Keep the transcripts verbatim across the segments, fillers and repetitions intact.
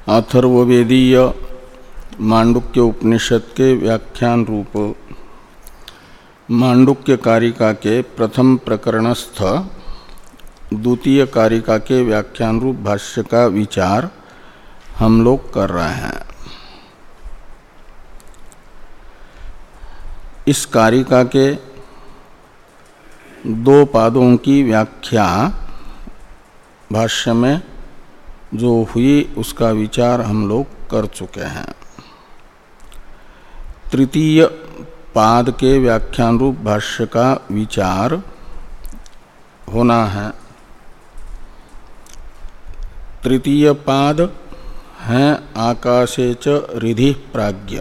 अथर्ववेदीय मांडुक्य उपनिषद के व्याख्यान रूप मांडुक्य कारिका के प्रथम प्रकरणस्थ द्वितीय कारिका के व्याख्यान रूप भाष्य का विचार हम लोग कर रहे हैं। इस कारिका के दो पादों की व्याख्या भाष्य में जो हुई उसका विचार हम लोग कर चुके हैं। तृतीय पाद के व्याख्यान रूप भाष्य का विचार होना है। तृतीय पाद है आकाशे च रिधि प्राज्ञ।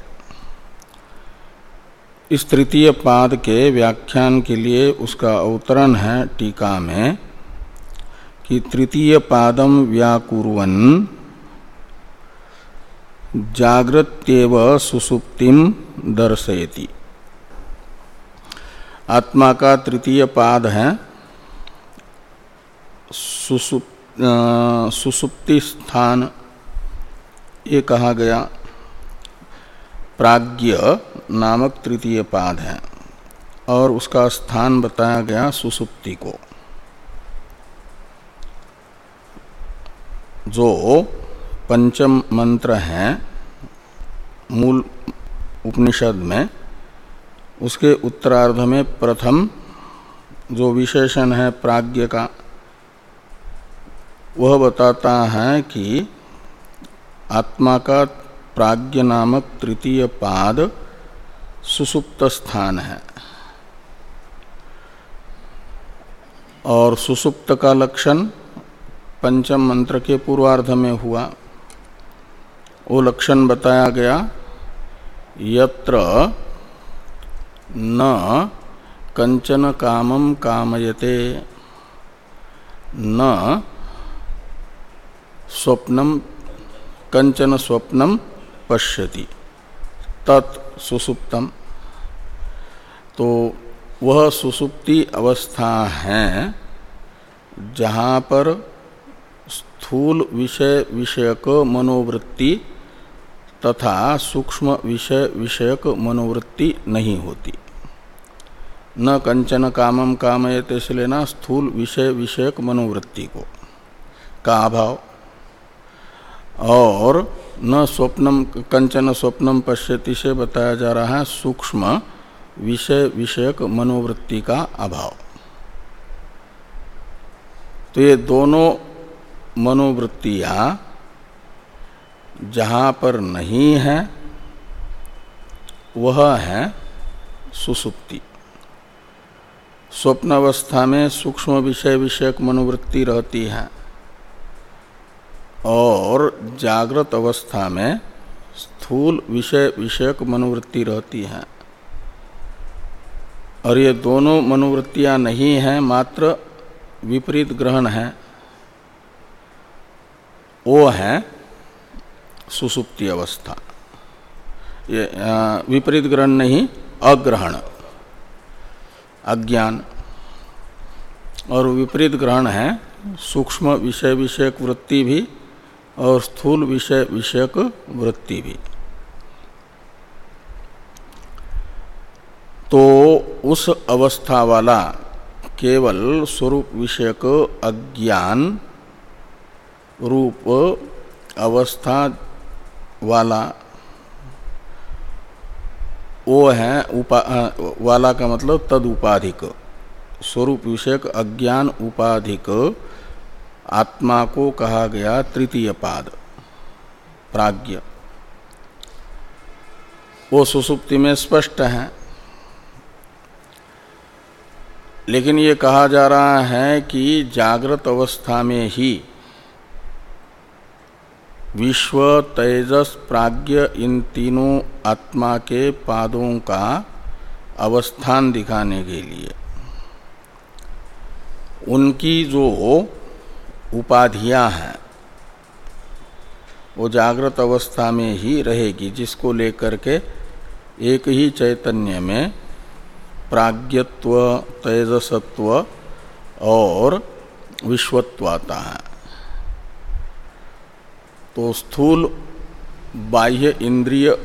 इस तृतीय पाद के व्याख्यान के लिए उसका अवतरण है टीका में कि तृतीय पादम व्याकुर्वन् जाग्रत्येव सुसुप्तिम दर्शयति। आत्मा का तृतीय पाद है सुसुप, सुसुप्ति स्थान, ये कहा गया। प्राज्ञ नामक तृतीय पाद है और उसका स्थान बताया गया सुसुप्ति को। जो पंचम मंत्र है मूल उपनिषद में, उसके उत्तरार्ध में प्रथम जो विशेषण है प्राज्ञ का, वह बताता है कि आत्मा का प्राज्ञ नामक तृतीय पाद सुसुप्त स्थान है और सुसुप्त का लक्षण पंचम मंत्र के पूर्वार्ध में हुआ। वो लक्षण बताया गया, यत्र न कंचन कामम कामयते न स्वप्नम कंचन स्वप्नम पश्यति तत् सुसुप्तम। तो वह सुसुप्ति अवस्था है जहाँ पर स्थूल विषय विषयक मनोवृत्ति तथा सूक्ष्म विषय विषयक मनोवृत्ति नहीं होती। न कंचन कामम कामयते से लेना स्थूल विषय विषयक मनोवृत्ति को का अभाव, और न स्वप्नम कंचन स्वप्नम पश्यति से बताया जा रहा है सूक्ष्म विषय विषयक मनोवृत्ति का अभाव। तो ये दोनों मनोवृत्तियां जहाँ पर नहीं है वह है सुसुप्ति। स्वप्न अवस्था में सूक्ष्म विषय विषयक मनोवृत्ति रहती है और जागृत अवस्था में स्थूल विषय विषयक मनोवृत्ति रहती है। और ये दोनों मनोवृत्तियां नहीं हैं, मात्र विपरीत ग्रहण है, वो है सुसुप्ति अवस्था। ये विपरीत ग्रहण नहीं, अग्रहण, अज्ञान। और विपरीत ग्रहण है सूक्ष्म विषय विषयक वृत्ति भी और स्थूल विषय विषयक वृत्ति भी। तो उस अवस्था वाला केवल स्वरूप विषयक अज्ञान रूप अवस्था वाला, वो है उपा वाला का मतलब तद उपाधिक, स्वरूप विषयक अज्ञान उपाधिक आत्मा को कहा गया तृतीय पाद प्राज्ञ। वो सुसुप्ति में स्पष्ट है। लेकिन ये कहा जा रहा है कि जागृत अवस्था में ही विश्व तेजस प्राज्ञ इन तीनों आत्मा के पादों का अवस्थान दिखाने के लिए उनकी जो उपाधियां हैं वो जागृत अवस्था में ही रहेगी, जिसको लेकर के एक ही चैतन्य में प्राज्ञत्व, तेजसत्व और विश्वत्व आता है। तो स्थूल बाह्य इंद्रिय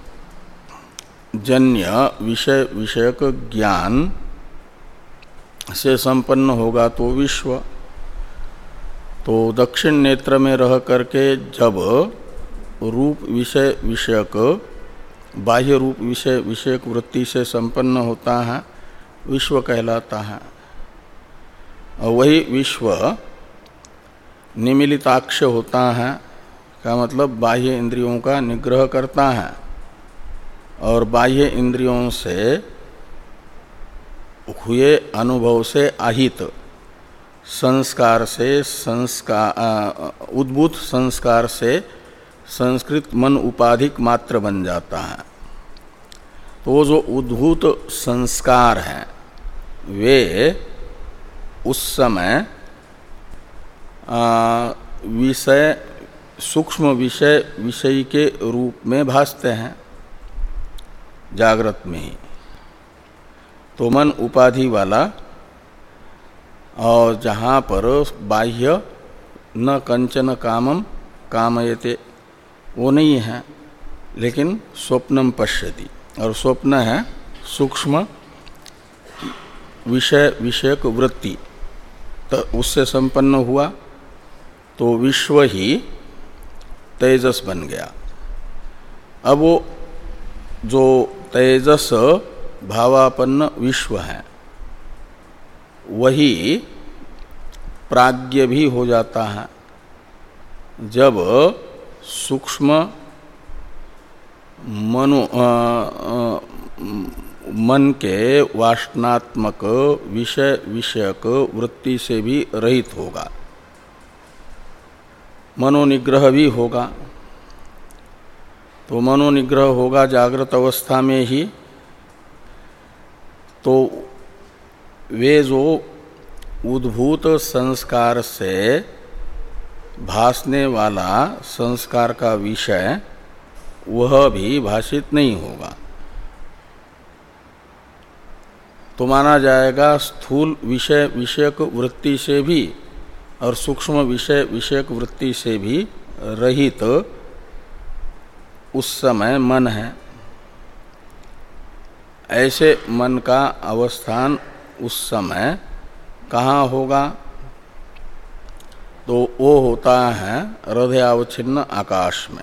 जन्य विषय विषयक ज्ञान से संपन्न होगा तो विश्व। तो दक्षिण नेत्र में रह करके जब रूप विषय विषयक बाह्य रूप विषय विषयक वृत्ति से संपन्न होता है विश्व कहलाता है। और वही विश्व निमिलिताक्ष होता है, का मतलब बाह्य इंद्रियों का निग्रह करता है और बाह्य इंद्रियों से हुए अनुभव से आहित संस्कार से संस्कार उद्भूत संस्कार से संस्कृत मन उपाधिक मात्र बन जाता है। तो जो उद्भूत संस्कार हैं वे उस समय विषय सूक्ष्म विषय विषय के रूप में भासते हैं जागृत में ही। तो मन उपाधि वाला और जहाँ पर बाह्य न कंचन कामम कामयते वो नहीं है, लेकिन स्वप्नम पश्यति, और स्वप्न है सूक्ष्म विषय विषयक वृत्ति, तो उससे संपन्न हुआ तो विश्व ही तेजस बन गया। अब वो जो तेजस भावापन्न विश्व है वही प्राज्ञ भी हो जाता है जब सूक्ष्म मनो आ, आ, मन के वासनात्मक विषय विषयक वृत्ति से भी रहित होगा, मनोनिग्रह भी होगा। तो मनोनिग्रह होगा जागृत अवस्था में ही, तो वे जो उद्भूत संस्कार से भासने वाला संस्कार का विषय वह भी भाषित नहीं होगा। तो माना जाएगा स्थूल विषय विषयक वृत्ति से भी और सूक्ष्म विषय विषयक वृत्ति से भी रहित उस समय मन है। ऐसे मन का अवस्थान उस समय कहाँ होगा? तो वो होता है हृदयावच्छिन्न आकाश में।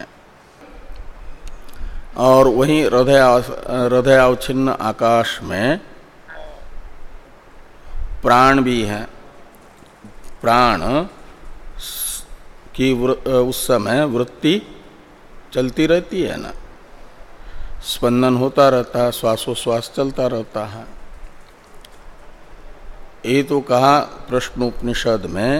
और वहीं हृदय हृदयावच्छिन्न आकाश में प्राण भी है। प्राण की उस समय वृत्ति चलती रहती है ना, स्पंदन होता रहता है, श्वासोश्वास चलता रहता है। ये तो कहा प्रश्नोपनिषद में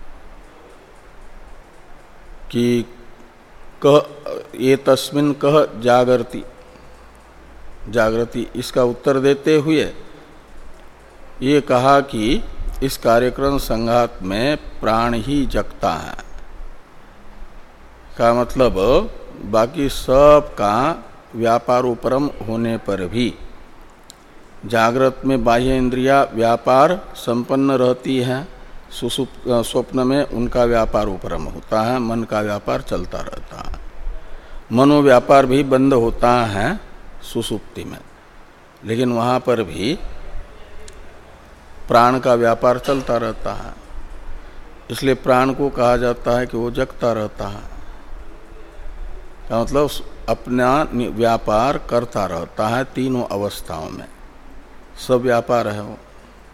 कि कह ये तस्मिन् कह जागर्ति जागृति, इसका उत्तर देते हुए ये कहा कि इस कार्यक्रम संघात में प्राण ही जगता है, का मतलब बाकी सब का व्यापारोपरम होने पर भी जागृत में बाह्य इंद्रिया व्यापार संपन्न रहती है, सुसुप्त स्वप्न में उनका व्यापार उपरम होता है, मन का व्यापार चलता रहता है। मनोव्यापार भी बंद होता है सुसुप्ति में, लेकिन वहाँ पर भी प्राण का व्यापार चलता रहता है। इसलिए प्राण को कहा जाता है कि वो जगता रहता है, का मतलब अपना व्यापार करता रहता है तीनों अवस्थाओं में, सब व्यापार है वो।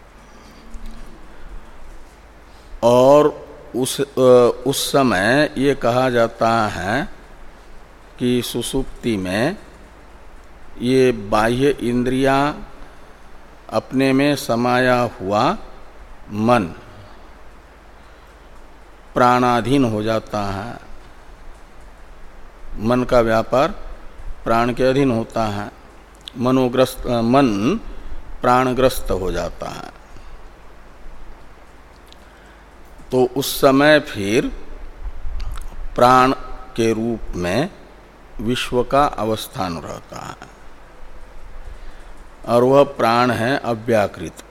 और उस उस समय ये कहा जाता है कि सुसुप्ति में ये बाह्य इंद्रियां अपने में समाया हुआ मन प्राणाधीन हो जाता है, मन का व्यापार प्राण के अधीन होता है, मनोग्रस्त मन प्राणग्रस्त हो जाता है। तो उस समय फिर प्राण के रूप में विश्व का अवस्थान रहता है और वह प्राण है अव्याकृत।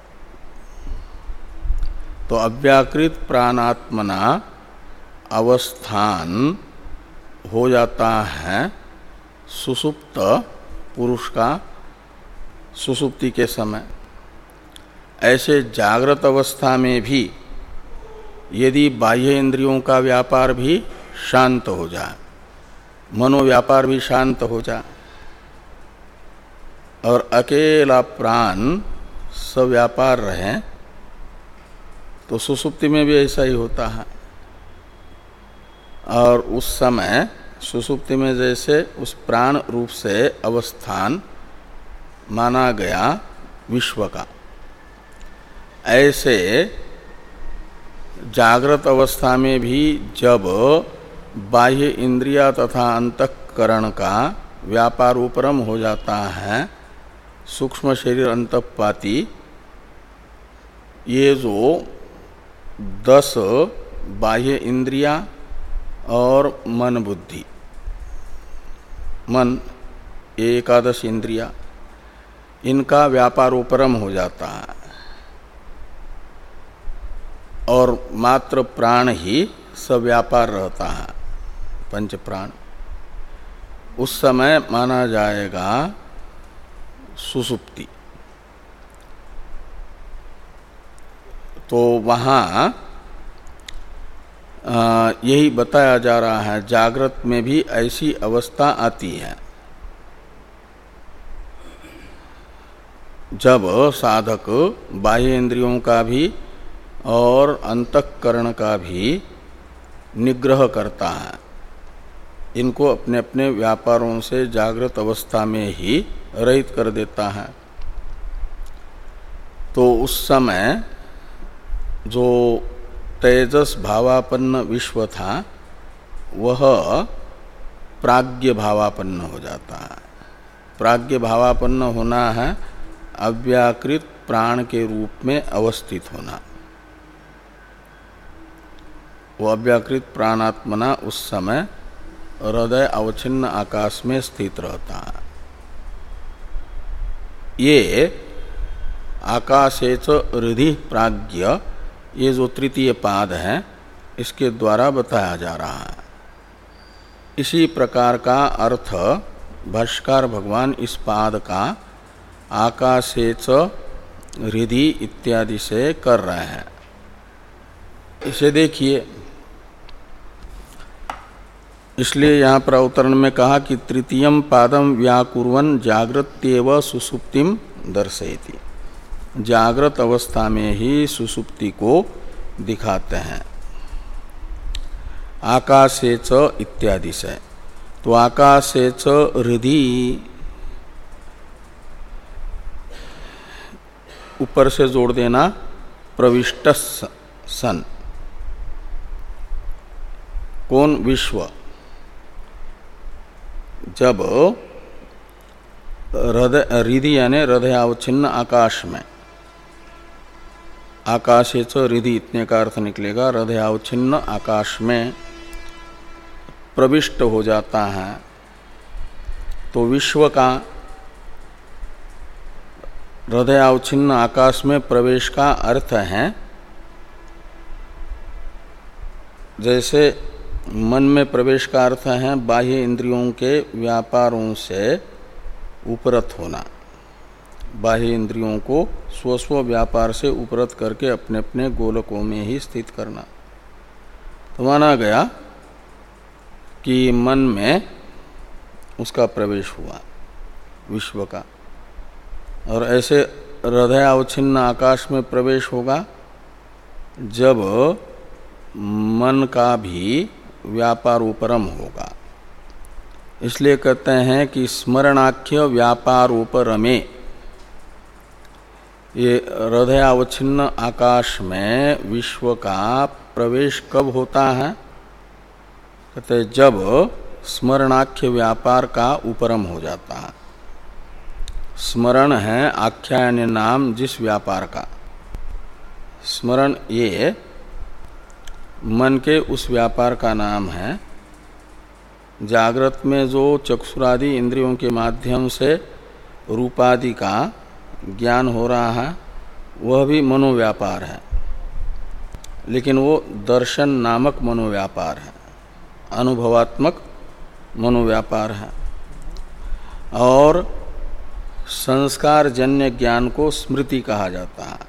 तो अव्याकृत प्राणात्मना अवस्थान हो जाता है सुषुप्त पुरुष का सुषुप्ति के समय, ऐसे जागृत अवस्था में भी यदि बाह्य इंद्रियों का व्यापार भी शांत हो जाए, मनोव्यापार भी शांत हो जाए और अकेला प्राण सव्यापार रहे, तो सुषुप्ति में भी ऐसा ही होता है। और उस समय सुषुप्ति में जैसे उस प्राण रूप से अवस्थान माना गया विश्व का, ऐसे जागृत अवस्था में भी जब बाह्य इंद्रिया तथा अंतःकरण का व्यापार उपरम हो जाता है, सूक्ष्म शरीर अंतःपाती, ये जो दस बाह्य इंद्रिया और मन बुद्धि, मन एकादश इंद्रिया, इनका व्यापार उपरम हो जाता है और मात्र प्राण ही सव्यापार रहता है, पंच प्राण। उस समय माना जाएगा सुषुप्ति। तो वहाँ यही बताया जा रहा है, जागृत में भी ऐसी अवस्था आती है जब साधक बाह्य इंद्रियों का भी और अंतःकरण का भी निग्रह करता है, इनको अपने अपने व्यापारों से जागृत अवस्था में ही रहित कर देता है। तो उस समय जो तेजस भावापन्न विश्व था वह प्राज्ञ भावापन्न हो जाता है। प्राज्ञ भावापन्न होना है अव्याकृत प्राण के रूप में अवस्थित होना। वो अव्याकृत प्राणात्मना उस समय हृदय अवच्छिन्न आकाश में स्थित रहता है। ये आकाशेच हृदि प्राज्ञ, ये जो तृतीय पाद है, इसके द्वारा बताया जा रहा है। इसी प्रकार का अर्थ भाष्यकार भगवान इस पाद का आकाशेच हृदि इत्यादि से कर रहे हैं। इसे देखिए, इसलिए यहाँ पर अवतरण में कहा कि तृतीयम पादम व्याकुर्वन् जागृत्येव सुषुप्तिम दर्शयति। जागृत अवस्था में ही सुषुप्ति को दिखाते हैं आकाशेच इत्यादि से। तो आकाशेच हृदि ऊपर से जोड़ देना प्रविष्ट सन, कौन? विश्व। जब हृदय हृदि यानी हृदयावच्छिन्न आकाश में, आकाशेच हृदि इतने का अर्थ निकलेगा, हृदयावच्छिन्न आकाश में प्रविष्ट हो जाता है, तो विश्व का हृदयावच्छिन्न आकाश में प्रवेश का अर्थ है जैसे मन में प्रवेश का अर्थ है बाह्य इंद्रियों के व्यापारों से उपरत होना, बाह्य इंद्रियों को स्वस्व व्यापार से उपरत करके अपने अपने गोलकों में ही स्थित करना। तो माना गया कि मन में उसका प्रवेश हुआ विश्व का, और ऐसे हृदयावच्छिन्न आकाश में प्रवेश होगा जब मन का भी व्यापार उपरम होगा। इसलिए कहते हैं कि स्मरणाख्य व्यापारोपरमे, ये हृदयावच्छिन्न आकाश में विश्व का प्रवेश कब होता है? कहते हैं जब स्मरणाख्य व्यापार का उपरम हो जाता है। स्मरण है आख्यान नाम जिस व्यापार का, स्मरण ये मन के उस व्यापार का नाम है। जागृत में जो चक्षुरादि इंद्रियों के माध्यम से रूपादि का ज्ञान हो रहा है वह भी मनोव्यापार है, लेकिन वो दर्शन नामक मनोव्यापार है, अनुभवात्मक मनोव्यापार है। और संस्कार जन्य ज्ञान को स्मृति कहा जाता है,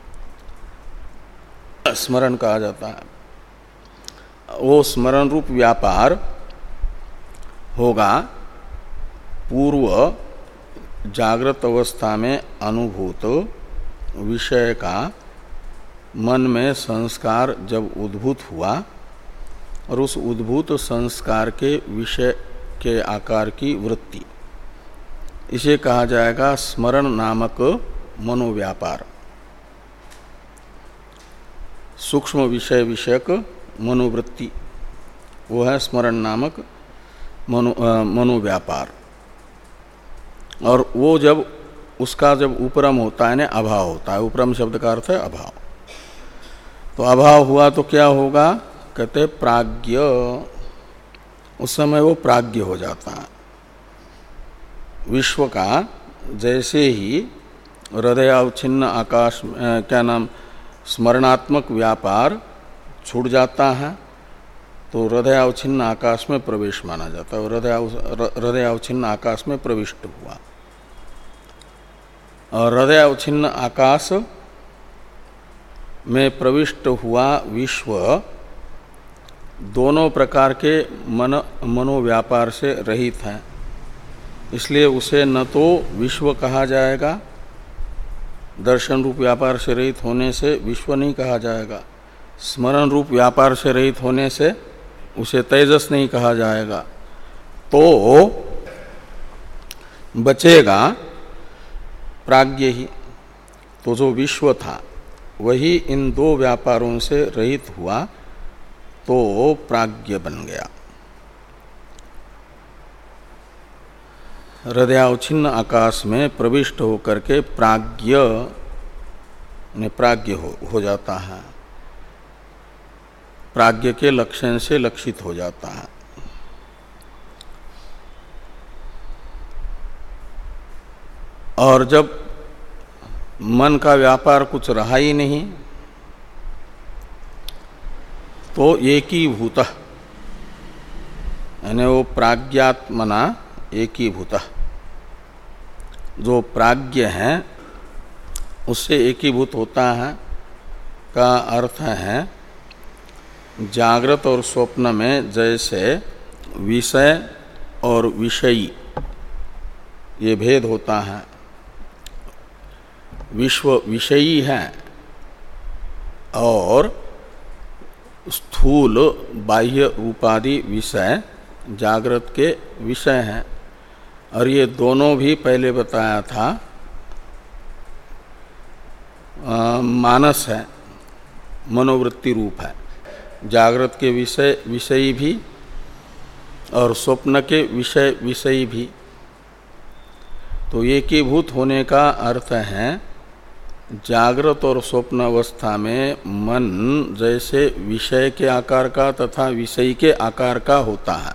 स्मरण कहा जाता है। वो स्मरण रूप व्यापार होगा पूर्व जागृत अवस्था में अनुभूत विषय का मन में संस्कार जब उद्भूत हुआ और उस उद्भूत संस्कार के विषय के आकार की वृत्ति, इसे कहा जाएगा स्मरण नामक मनोव्यापार। सूक्ष्म विषय विषयक मनोवृत्ति वो है स्मरण नामक मनो मनोव्यापार। और वो जब उसका जब उपरम होता है ना अभाव होता है, उपरम शब्द का अर्थ है अभाव। तो अभाव हुआ तो क्या होगा, कहते प्राज्ञ, उस समय वो प्राज्ञ हो जाता है। विश्व का जैसे ही हृदय अवच्छिन्न आकाश क्या नाम स्मरणात्मक व्यापार छूट जाता है तो हृदय अवच्छिन्न आकाश में प्रवेश माना जाता है। हृदय हृदय अवच्छिन्न आकाश में प्रविष्ट हुआ और हृदय अवच्छिन्न आकाश में प्रविष्ट हुआ विश्व दोनों प्रकार के मन मनोव्यापार से रहित है, इसलिए उसे न तो विश्व कहा जाएगा, दर्शन रूप व्यापार से रहित होने से विश्व नहीं कहा जाएगा, स्मरण रूप व्यापार से रहित होने से उसे तेजस नहीं कहा जाएगा। तो बचेगा प्राज्ञ ही। तो जो विश्व था वही इन दो व्यापारों से रहित हुआ तो प्राज्ञ बन गया। हृदयावच्छिन्न आकाश में प्रविष्ट होकर के प्राज्ञ ने प्राज्ञ हो, हो जाता है, प्राज्ञ के लक्षण से लक्षित हो जाता है। और जब मन का व्यापार कुछ रहा ही नहीं तो एकीभूत, यानी वो प्राज्ञात्मना एकीभूत, जो प्राज्ञ है उससे एकीभूत होता है का अर्थ है जागृत और स्वप्न में जैसे विषय और विषयी ये भेद होता है। विश्व विषयी है और स्थूल बाह्य रूपादि विषय जागृत के विषय हैं। और ये दोनों भी पहले बताया था आ, मानस है, मनोवृत्ति रूप है। जागृत के विषय विषयी भी और स्वप्न के विषय विषयी भी। तो एकीभूत होने का अर्थ है जागृत और स्वप्न अवस्था में मन जैसे विषय के आकार का तथा विषय के आकार का होता है।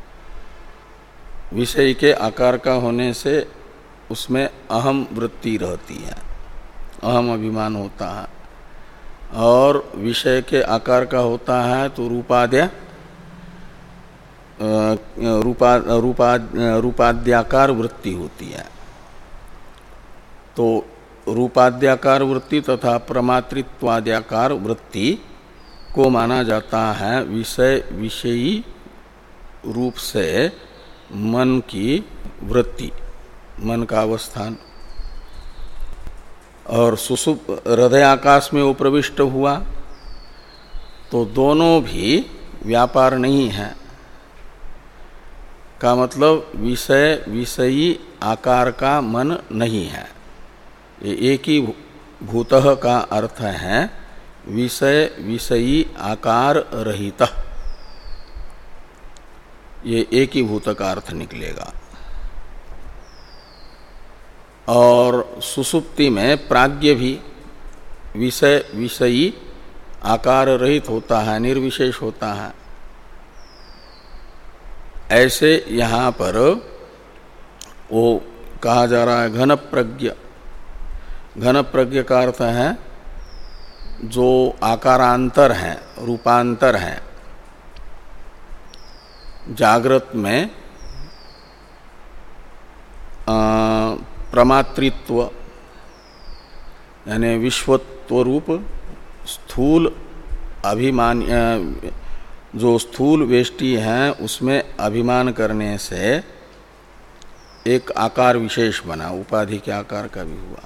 विषय के आकार का होने से उसमें अहम वृत्ति रहती है, अहम अभिमान होता है। और विषय के आकार का होता है तो रूपाद्य रूपा रूपा रूपाद्याकार वृत्ति होती है। तो रूपाद्याकार वृत्ति तथा प्रमातृत्वाद्याकार वृत्ति को माना जाता है विषय विषयी रूप से मन की वृत्ति, मन का अवस्थान। और सुसुप हृदय आकाश में वो प्रविष्ट हुआ तो दोनों भी व्यापार नहीं है, का मतलब विषय विषयी आकार का मन नहीं है। ये एक ही भूतः का अर्थ है विषय विषयी आकार रहित, ये एक ही भूत का अर्थ निकलेगा। और सुसुप्ति में प्राज्ञ भी विषय विषयी आकार रहित होता है, निर्विशेष होता है। ऐसे यहाँ पर वो कहा जा रहा है घन प्रज्ञ। घन प्रज्ञ का अर्थ है जो आकारांतर है, रूपांतर है, जागृत में प्रमातृत्व यानी विश्वत्व रूप स्थूल अभिमान, जो स्थूल वेष्टि हैं उसमें अभिमान करने से एक आकार विशेष बना, उपाधि के आकार का भी हुआ,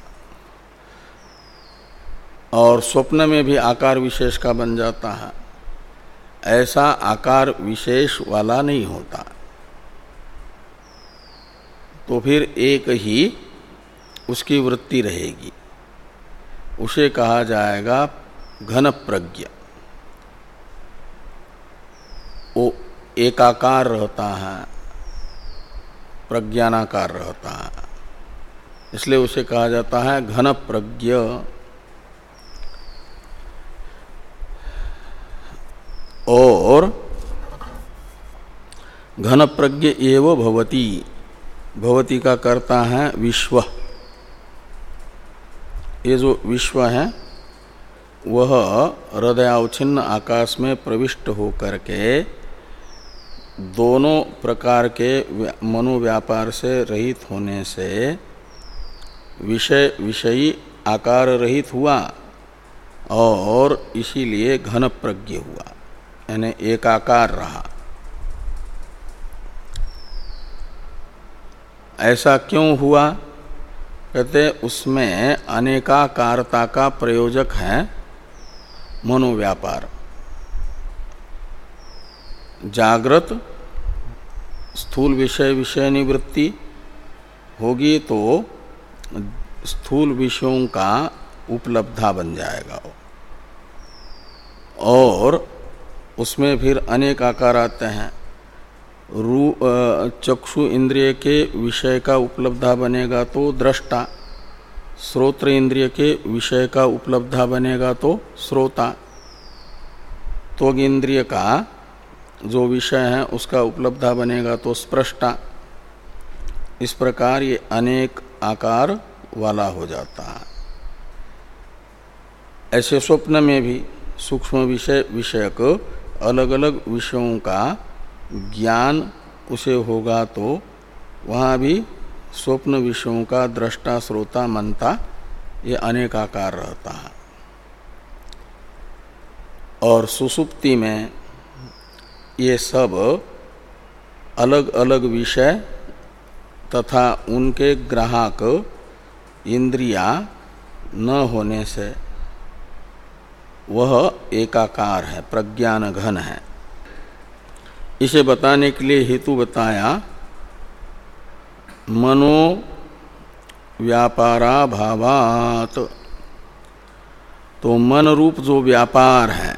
और स्वप्न में भी आकार विशेष का बन जाता है। ऐसा आकार विशेष वाला नहीं होता, तो फिर एक ही उसकी वृत्ति रहेगी, उसे कहा जाएगा घन प्रज्ञ। वो एकाकार रहता है, प्रज्ञानाकार रहता है, इसलिए उसे कहा जाता है घन प्रज्ञ। और घन प्रज्ञ एव भवति, भवति का करता है विश्व। ये जो विश्व है वह हृदयावच्छिन्न आकाश में प्रविष्ट होकर के दोनों प्रकार के मनोव्यापार से रहित होने से विषय विषयी आकार रहित हुआ और इसीलिए घन प्रज्ञ हुआ, यानी एकाकार रहा। ऐसा क्यों हुआ? कहते उसमें अनेकाकारता का प्रयोजक है मनोव्यापार। जागृत स्थूल विषय विषय निवृत्ति होगी तो स्थूल विषयों का उपलब्धा बन जाएगा वो, और उसमें फिर अनेक आकार आते हैं। रू चक्षु इंद्रिय के विषय का उपलब्धा बनेगा तो दृष्टा, श्रोत्र इंद्रिय के विषय का उपलब्धा बनेगा तो श्रोता, त्वग इंद्रिय का जो विषय है उसका उपलब्धा बनेगा तो स्पृष्टा। इस प्रकार ये अनेक आकार वाला हो जाता है। ऐसे स्वप्न में भी सूक्ष्म विषय विषयक अलग अलग विषयों का ज्ञान उसे होगा तो वहाँ भी स्वप्न विषयों का दृष्टा श्रोता मनता ये अनेक आकार रहता है। और सुषुप्ति में ये सब अलग अलग विषय तथा उनके ग्राहक इंद्रियां न होने से वह एकाकार है, प्रज्ञान घन है। इसे बताने के लिए हेतु बताया मनो व्यापारा भावात। तो मन रूप जो व्यापार है,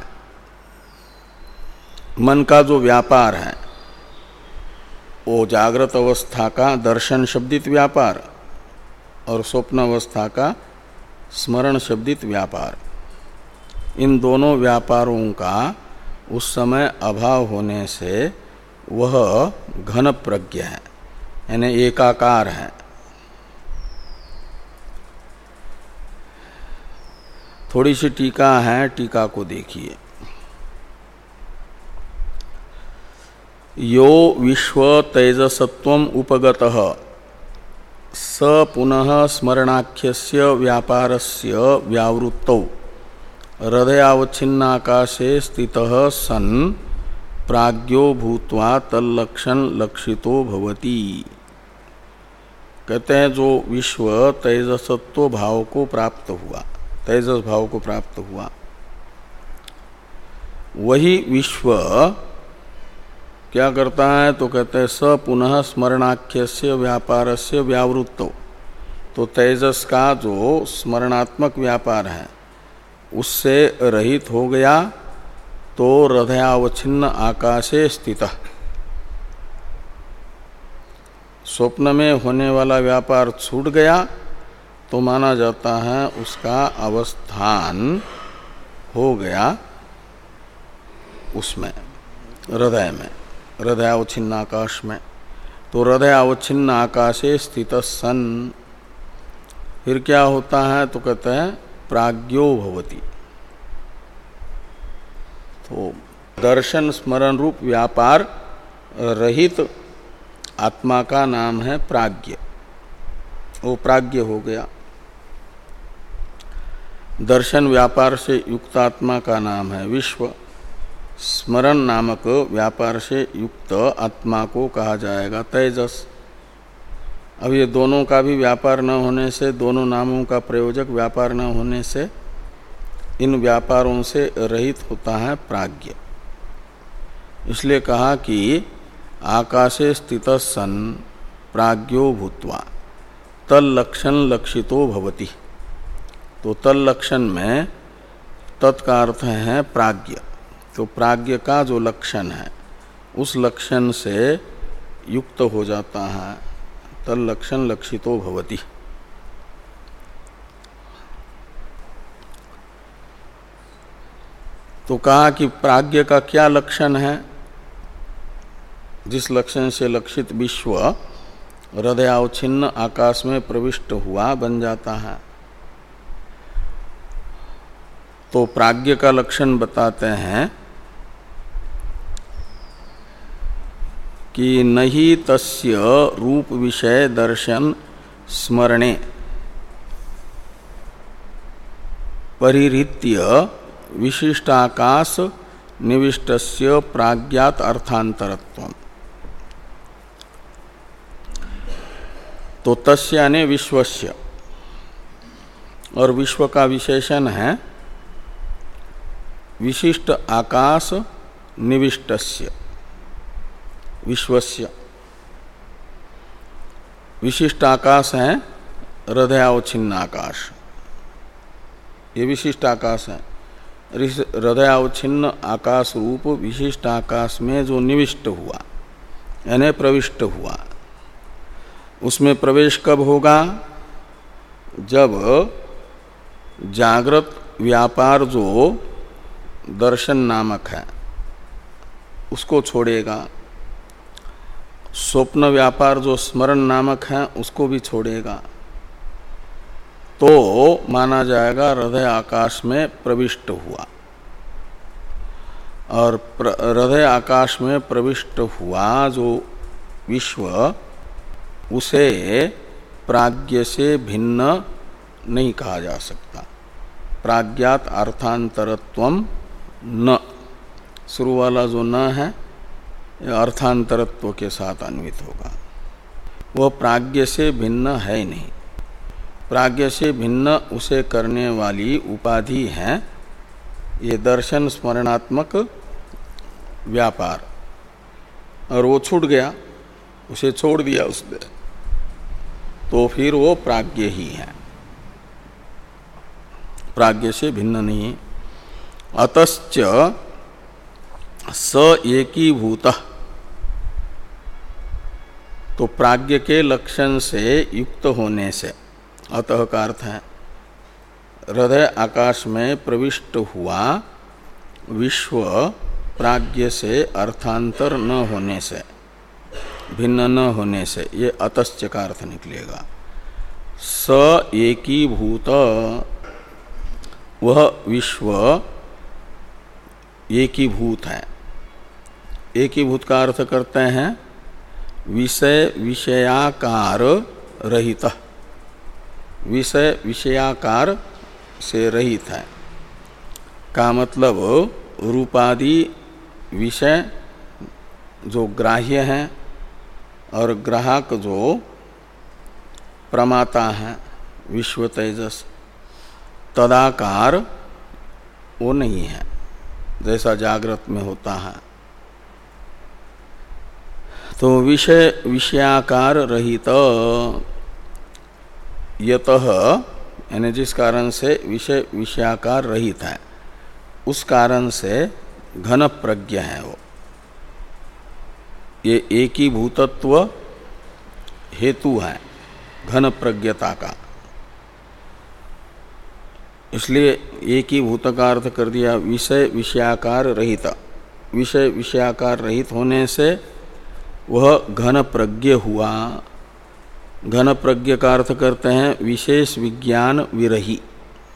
मन का जो व्यापार है वो जागृत अवस्था का दर्शन शब्दित व्यापार और स्वप्न अवस्था का स्मरण शब्दित व्यापार, इन दोनों व्यापारों का उस समय अभाव होने से वह घन प्रज्ञ है, यानी एकाकार है। थोड़ी सी टीका है, टीका को देखिए। यो विश्व तेजसत्वम उपगतः स पुनः स्मरणाख्यस्य व्यापारस्य व्यावृत्तौ हृदयावच्छिन्नाकाशे स्थितः सन् प्राज्ञो भूत्वा तल्लक्षण लक्षितो भवति। कहते हैं जो विश्व तेजसत्व भाव को प्राप्त हुआ, तेजस भाव को प्राप्त हुआ, वही विश्व क्या करता है? तो कहते हैं स पुनः स्मरणाख्यस्य व्यापारस्य व्यावृत्तो। तो तेजस का जो स्मरणात्मक व्यापार है उससे रहित हो गया तो हृदयावच्छिन्न आकाशे स्थितः। स्वप्न में होने वाला व्यापार छूट गया तो माना जाता है उसका अवस्थान हो गया उसमें, हृदय में, हृदयावच्छिन्न आकाश में। तो हृदयावच्छिन्न आकाशे स्थित सन फिर क्या होता है? तो कहते हैं प्राज्ञो भवति। तो दर्शन स्मरण रूप व्यापार रहित आत्मा का नाम है प्राज्ञ, वो प्राज्ञ हो गया। दर्शन व्यापार से युक्त आत्मा का नाम है विश्व। स्मरण नामक व्यापार से युक्त आत्मा को कहा जाएगा तेजस। अब ये दोनों का भी व्यापार न होने से, दोनों नामों का प्रयोजक व्यापार न होने से इन व्यापारों से रहित होता है प्राज्ञ। इसलिए कहा कि आकाशे स्थितः सन् प्राज्ञो भूत्वा तल्लक्षण लक्षितो भवति। तो तल्लक्षण में तत्का अर्थ है प्राज्ञ। तो प्राज्ञ का जो लक्षण है उस लक्षण से युक्त हो जाता है, तल्लक्षण लक्षितो भवति। तो कहा कि प्राज्ञ का क्या लक्षण है? जिस लक्षण से लक्षित विश्व हृदयावच्छिन्न आकाश में प्रविष्ट हुआ बन जाता है। तो प्राज्ञ का लक्षण बताते हैं कि नहीं तस्य रूप विषय दर्शन स्मरणे परिहृत्य विशिष्टाकाश निविष्टस्य प्राज्ञात अर्थांतरत्वम्। तो तस्य यानी विश्वस्य, और विश्व का विशेषण है विशिष्ट आकाश निविष्टस्य। विश्वस्य विशिष्ट आकाश है हृदयावच्छिन्न आकाश, ये विशिष्ट आकाश है। हृदयावच्छिन्न आकाश रूप विशिष्ट आकाश में जो निविष्ट हुआ यानी प्रविष्ट हुआ, उसमें प्रवेश कब होगा? जब जागृत व्यापार जो दर्शन नामक है उसको छोड़ेगा, स्वप्न व्यापार जो स्मरण नामक है उसको भी छोड़ेगा, तो माना जाएगा हृदय आकाश में प्रविष्ट हुआ। और हृदय आकाश में प्रविष्ट हुआ जो विश्व, उसे प्राज्ञ से भिन्न नहीं कहा जा सकता। प्राज्ञात अर्थांतरत्वम न, शुरू वाला जो न है अर्थांतरत्व के साथ अन्वित होगा। वह प्राज्ञ से भिन्न है नहीं। प्राज्ञ से भिन्न उसे करने वाली उपाधि है ये दर्शन स्मरणात्मक व्यापार, और वो छूट गया, उसे छोड़ दिया उसने, तो फिर वो प्राज्ञ ही है, प्राज्ञ से भिन्न नहीं। अतश्च स एकीभूतः, तो प्राज्ञ के लक्षण से युक्त होने से, अतः का अर्थ है हृदय आकाश में प्रविष्ट हुआ विश्व प्राज्ञ से अर्थांतर न होने से, भिन्न न होने से, ये अतश्च का अर्थ निकलेगा। स एकीभूत, वह विश्व एकीभूत है। एकीभूत का अर्थ करते हैं विषय विषयाकार रहित, विषय विषयाकार से रहित है का मतलब रूपादि विषय जो ग्राह्य है और ग्राहक जो प्रमाता है विश्व तेजस, तदाकार वो नहीं है जैसा जागृत में होता है। तो विषय विषयाकार रहित, यतः यानी जिस कारण से विषय विषयाकार रहित है उस कारण से घन प्रज्ञ है वो। ये एक ही भूतत्व हेतु है घन प्रज्ञता का, इसलिए एक ही भूत का अर्थ कर दिया विषय विषयाकार रहित। विषय विषयाकार रहित होने से वह घन प्रज्ञ हुआ। घन प्रज्ञ का अर्थ करते हैं विशेष विज्ञान विरही।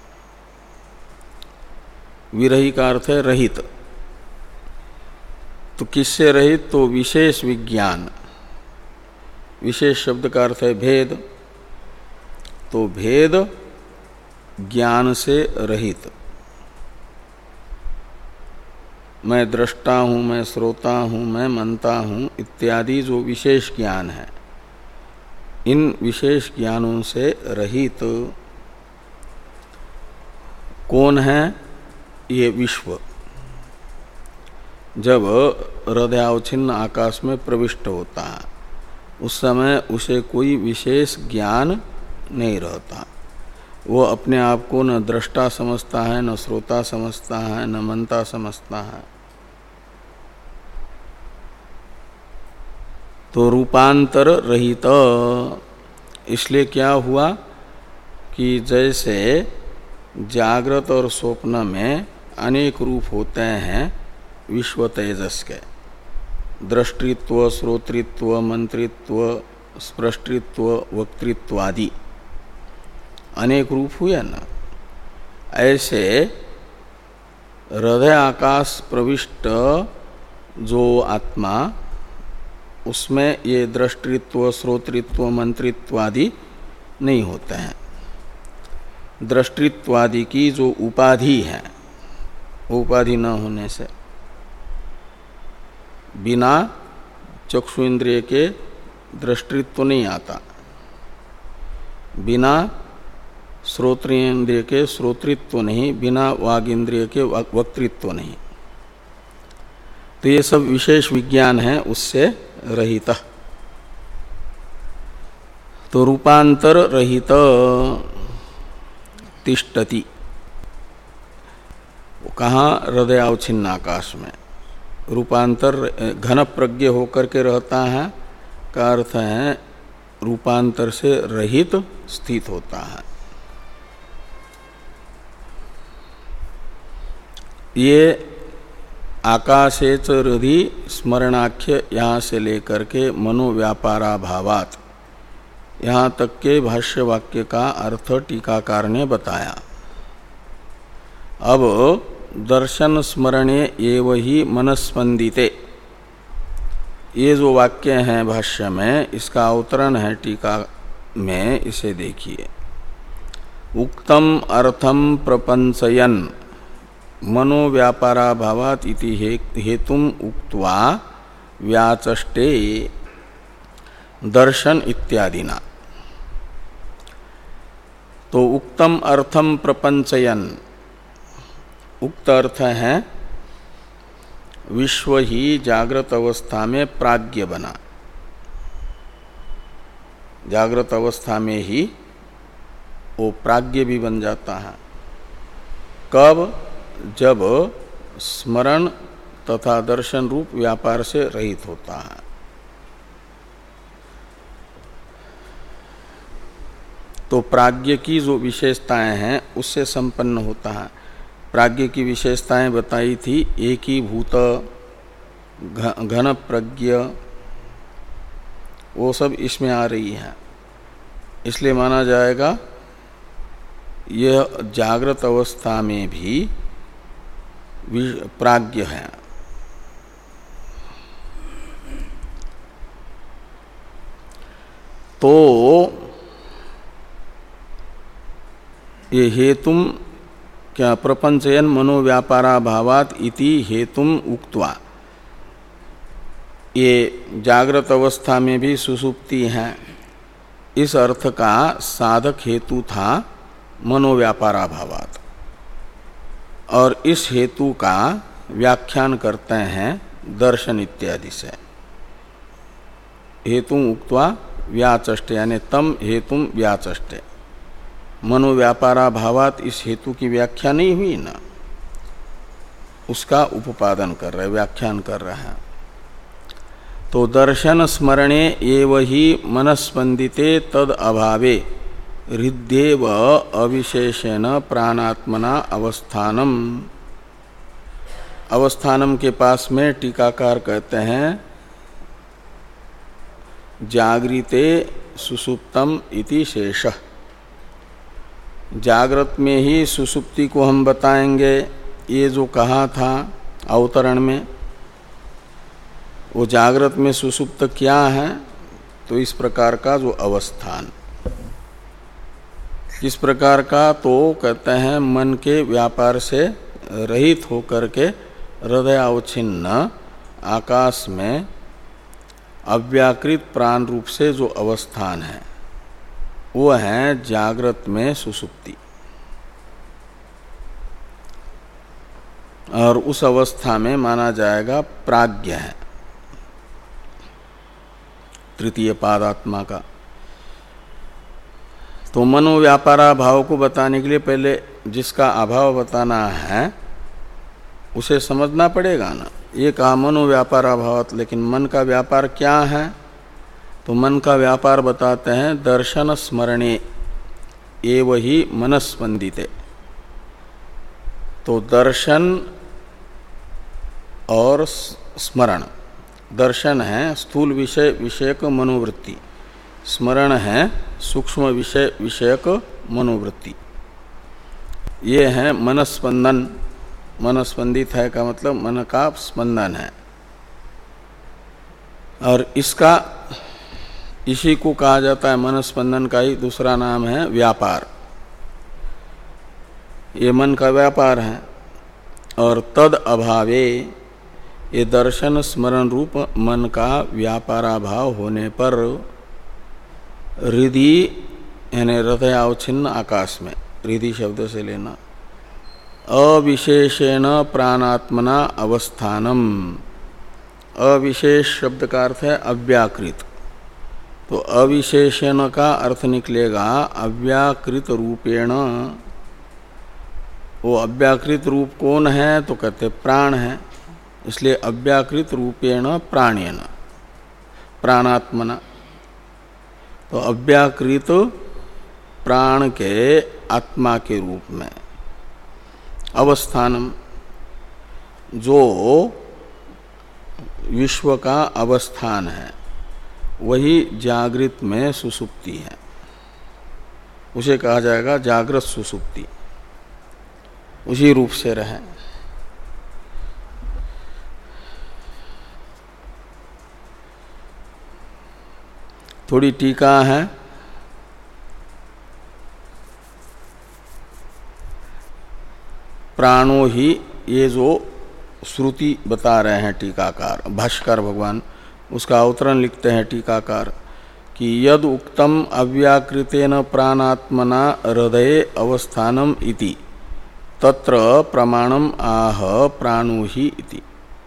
विरही का अर्थ है रहित। तो किससे रहित? तो विशेष विज्ञान। विशेष शब्द का अर्थ है भेद, तो भेद ज्ञान से रहित। मैं दृष्टा हूँ, मैं श्रोता हूँ, मैं मनता हूँ इत्यादि जो विशेष ज्ञान है, इन विशेष ज्ञानों से रहित कौन है? ये विश्व जब हृदयावच्छिन्न आकाश में प्रविष्ट होता है उस समय उसे कोई विशेष ज्ञान नहीं रहता। वो अपने आप को न दृष्टा समझता है, न श्रोता समझता है, न मनता समझता है। तो रूपांतर रहित, इसलिए क्या हुआ कि जैसे जागृत और स्वप्न में अनेक रूप होते हैं विश्व तेजस के, दृष्टित्व, श्रोतृत्व, मंत्रित्व, स्पृष्टित्व, वक्तृत्व आदि अनेक रूप हुए ना। ऐसे हृदय आकाश प्रविष्ट जो आत्मा, उसमें ये दृष्टित्व, श्रोतृत्व, मंत्रित्व आदि नहीं होते हैं। दृष्टित्व आदि की जो उपाधि है, वो उपाधि न होने से बिना चक्षु इंद्रिय के दृष्टित्व नहीं आता, बिना श्रोत्रेंद्रिय के श्रोतृत्व नहीं, बिना वाग इंद्रिय के वक्तृत्व नहीं। तो ये सब विशेष विज्ञान है उससे रहित। तो रूपांतर रहित तिष्ठति, कहाँ? हृदयावच्छिन्न आकाश में। रूपांतर घन प्रज्ञ होकर के रहता है का अर्थ है रूपांतर से रहित स्थित होता है। ये आकाशे च हृदि स्मरणाख्य यहाँ से लेकर के मनोव्यापाराभावात यहाँ तक के भाष्य वाक्य का अर्थ टीकाकार ने बताया। अब दर्शन स्मरणे एव ही मनस्पंदिते, ये जो वाक्य हैं भाष्य में, इसका अवतरण है टीका में, इसे देखिए। उक्तम अर्थम प्रपंचयन मनोव्यापाराभावात इति हेतुम उक्त्वा व्याचष्टे दर्शन इत्यादिना। तो उक्तम अर्थम प्रपंचयन, उक्त अर्थ है विश्व ही जागृत अवस्था में प्राज्ञ बना, जागृत अवस्था में ही वो प्राज्ञ भी बन जाता है। कब? जब स्मरण तथा दर्शन रूप व्यापार से रहित होता है। तो प्राज्ञ की जो विशेषताएं हैं उससे संपन्न होता है। प्राज्ञ की विशेषताएं बताई थी, एकीभूत, घन प्रज्ञ, वो सब इसमें आ रही है। इसलिए माना जाएगा यह जागृत अवस्था में भी प्राज्ञ है। तो ये हेतुम क्या प्रपंचयन मनोव्यापाराभावात इति हेतुम उक्त्वा, ये जागृत अवस्था में भी सुसुप्ति है, इस अर्थ का साधक हेतु था मनोव्यापाराभावात, और इस हेतु का व्याख्यान करते हैं दर्शन इत्यादि से। हेतु उक्त्वा व्याचष्टे, यानी तम हेतुम व्याचष्टे। मनोव्यापाराभावात इस हेतु की व्याख्या नहीं हुई ना, उसका उपादन कर रहे, व्याख्यान कर रहे हैं। तो दर्शन स्मरणे एव ही मनस्पंदिते तद अभावे हृद्येव अविशेषेण प्राणात्मना अवस्थानम। अवस्थानम के पास में टीकाकार कहते हैं जागृते सुसुप्तम इति शेषः। जागृत में ही सुसुप्ति को हम बताएंगे, ये जो कहा था अवतरण में, वो जागृत में सुषुप्त क्या है? तो इस प्रकार का जो अवस्थान, किस प्रकार का? तो कहते हैं मन के व्यापार से रहित होकर के हृदय अवच्छिन्न आकाश में अव्याकृत प्राण रूप से जो अवस्थान है वो है जागृत में सुषुप्ति। और उस अवस्था में माना जाएगा प्राज्ञ है तृतीय पादात्मा का। तो मनोव्यापारा भाव को बताने के लिए पहले जिसका अभाव बताना है उसे समझना पड़ेगा ना। ये कहा मनोव्यापारा भाव, लेकिन मन का व्यापार क्या है? तो मन का व्यापार बताते हैं दर्शन स्मरणे एव ही मनस्पंदिते। तो दर्शन और स्मरण, दर्शन है स्थूल विषय विषयक मनोवृत्ति, स्मरण है सूक्ष्म विषय विषयक मनोवृत्ति। ये है मनस्पंदन। मनस्पंदित है का मतलब मन का स्पंदन है। और इसका इसी को कहा जाता है, मनस्पंदन का ही दूसरा नाम है व्यापार। ये मन का व्यापार है। और तद अभावे, ये दर्शन स्मरण रूप मन का व्यापाराभाव होने पर हृदि यानी हृदय अवच्छिन्न आकाश में, हृदि शब्द से लेना, अविशेषेण प्राणात्मना अवस्थानम। अविशेष शब्द का अर्थ है अव्याकृत। तो अविशेषण का अर्थ निकलेगा अव्याकृत रूपेण। वो अव्याकृत रूप कौन है? तो कहते प्राण है। इसलिए अव्याकृत रूपेण प्राणेन, प्राणात्मना। तो अव्याकृत प्राण के आत्मा के रूप में अवस्थानम, जो विश्व का अवस्थान है वही जागृत में सुषुप्ति है। उसे कहा जाएगा जागृत सुषुप्ति। उसी रूप से रहे। थोड़ी टीका है। प्राणो ही, ये जो श्रुति बता रहे हैं टीकाकार भाष्कर भगवान, उसका अवतरण लिखते हैं टीकाकार कि यद उक्तम अव्याकृतेन प्राणात्मना हृदये अवस्थानम इति तत्र प्रमाणम आह प्राणो ही इति।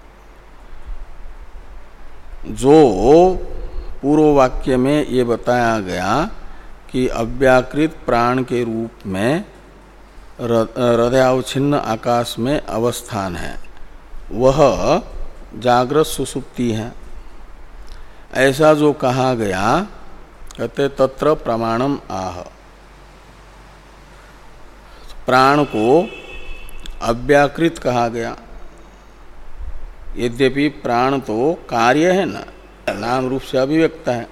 जो पूर्व वाक्य में ये बताया गया कि अव्याकृत प्राण के रूप में हृदयावच्छिन्न आकाश में अवस्थान है, वह जागृत सुषुप्ति है। ऐसा जो कहा गया, कहते तत्र प्रमाणम आह। प्राण को अव्याकृत कहा गया। यद्यपि प्राण तो कार्य है ना, नाम रूप से अभिव्यक्त है।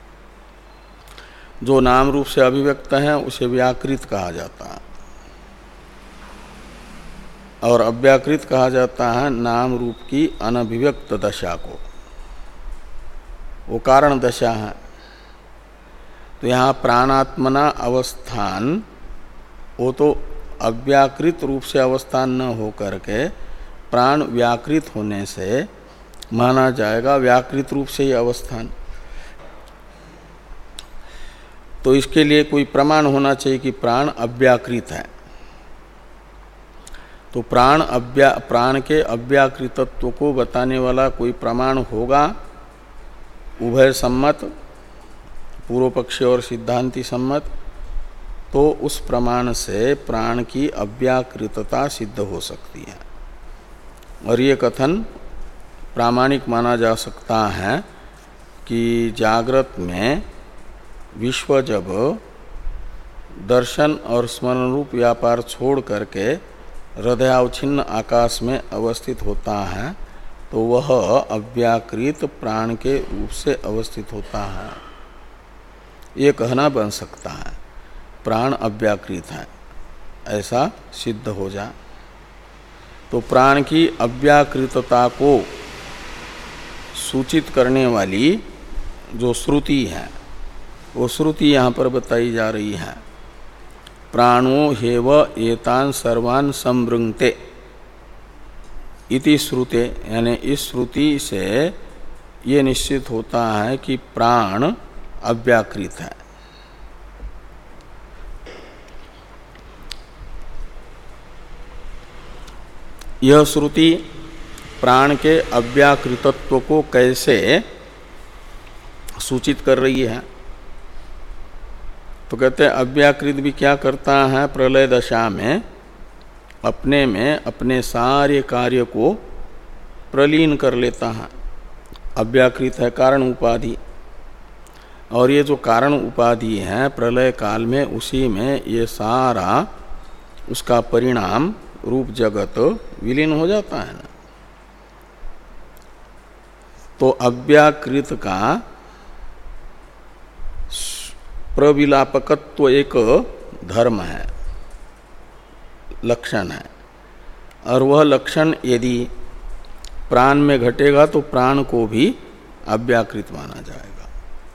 जो नाम रूप से अभिव्यक्त है उसे व्याकृत कहा जाता है, और अव्याकृत कहा जाता है नाम रूप की अनभिव्यक्त दशा को। वो कारण दशा है। तो यहाँ प्राणात्मना अवस्थान, वो तो अव्याकृत रूप से अवस्थान न हो करके प्राण व्याकृत होने से माना जाएगा व्याकृत रूप से ही अवस्थान। तो इसके लिए कोई प्रमाण होना चाहिए कि प्राण अव्याकृत है। तो प्राण अव्या प्राण के अव्याकृतत्व को बताने वाला कोई प्रमाण होगा, उभय सम्मत, पूर्व पक्षी और सिद्धांति सम्मत। तो उस प्रमाण से प्राण की अव्याकृतता सिद्ध हो सकती है। और ये कथन प्रामाणिक माना जा सकता है कि जागृत में विश्व जब दर्शन और स्मरण रूप व्यापार छोड़ करके हृदयावच्छिन्न आकाश में अवस्थित होता है, तो वह अव्याकृत प्राण के रूप से अवस्थित होता है। ये कहना बन सकता है प्राण अव्याकृत है, ऐसा सिद्ध हो जाए। तो प्राण की अव्याकृतता को सूचित करने वाली जो श्रुति है वो श्रुति यहाँ पर बताई जा रही है। प्राणो हेव एतान सर्वान संवृंगते इति श्रुते, यानी इस श्रुति से ये निश्चित होता है कि प्राण अव्याकृत है। यह श्रुति प्राण के अव्याकृतत्व को कैसे सूचित कर रही है? तो कहते हैं अव्याकृत भी क्या करता है, प्रलय दशा में अपने में अपने सारे कार्य को प्रलीन कर लेता है। अव्याकृत है कारण उपाधि, और ये जो कारण उपाधि है प्रलय काल में उसी में ये सारा उसका परिणाम रूप जगत विलीन हो जाता है ना। तो अव्याकृत का प्रविलापकत्व एक धर्म है, लक्षण है, और वह लक्षण यदि प्राण में घटेगा तो प्राण को भी अव्याकृत माना जाएगा।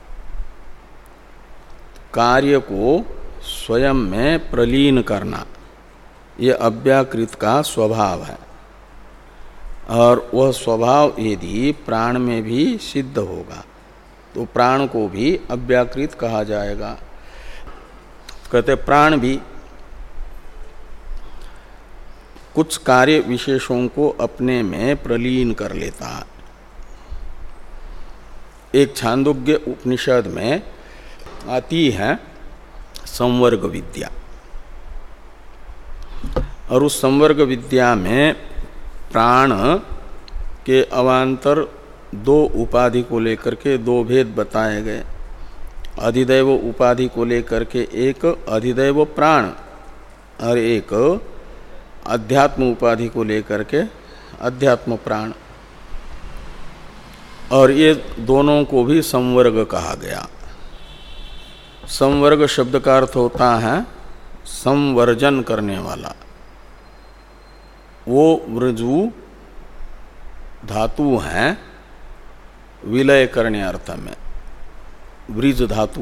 कार्य को स्वयं में प्रलीन करना ये अव्याकृत का स्वभाव है, और वह स्वभाव यदि प्राण में भी सिद्ध होगा तो प्राण को भी अव्याकृत कहा जाएगा। कहते प्राण भी कुछ कार्य विशेषों को अपने में प्रलीन कर लेता है। एक छांदोग्य उपनिषद में आती है संवर्ग विद्या, और उस संवर्ग विद्या में प्राण के अवान्तर दो उपाधि को लेकर के दो भेद बताए गए। अधिदैव उपाधि को लेकर के एक अधिदैव प्राण और एक अध्यात्म उपाधि को लेकर के अध्यात्म प्राण, और ये दोनों को भी संवर्ग कहा गया। संवर्ग शब्द का अर्थ होता है संवर्जन करने वाला। वो वृजु धातु हैं विलय करने अर्थ में, वृज धातु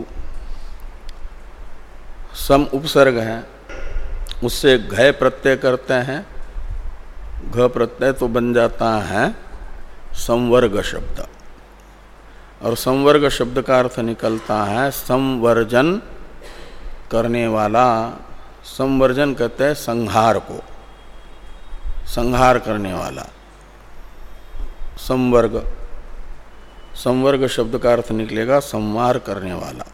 सम उपसर्ग है, उससे घय प्रत्यय करते हैं, घ प्रत्यय तो बन जाता है संवर्ग शब्द, और संवर्ग शब्द का अर्थ निकलता है संवर्जन करने वाला। संवर्जन कहते हैं संहार को, संहार करने वाला। संवर्ग संवर्ग शब्द का अर्थ निकलेगा संहार करने वाला।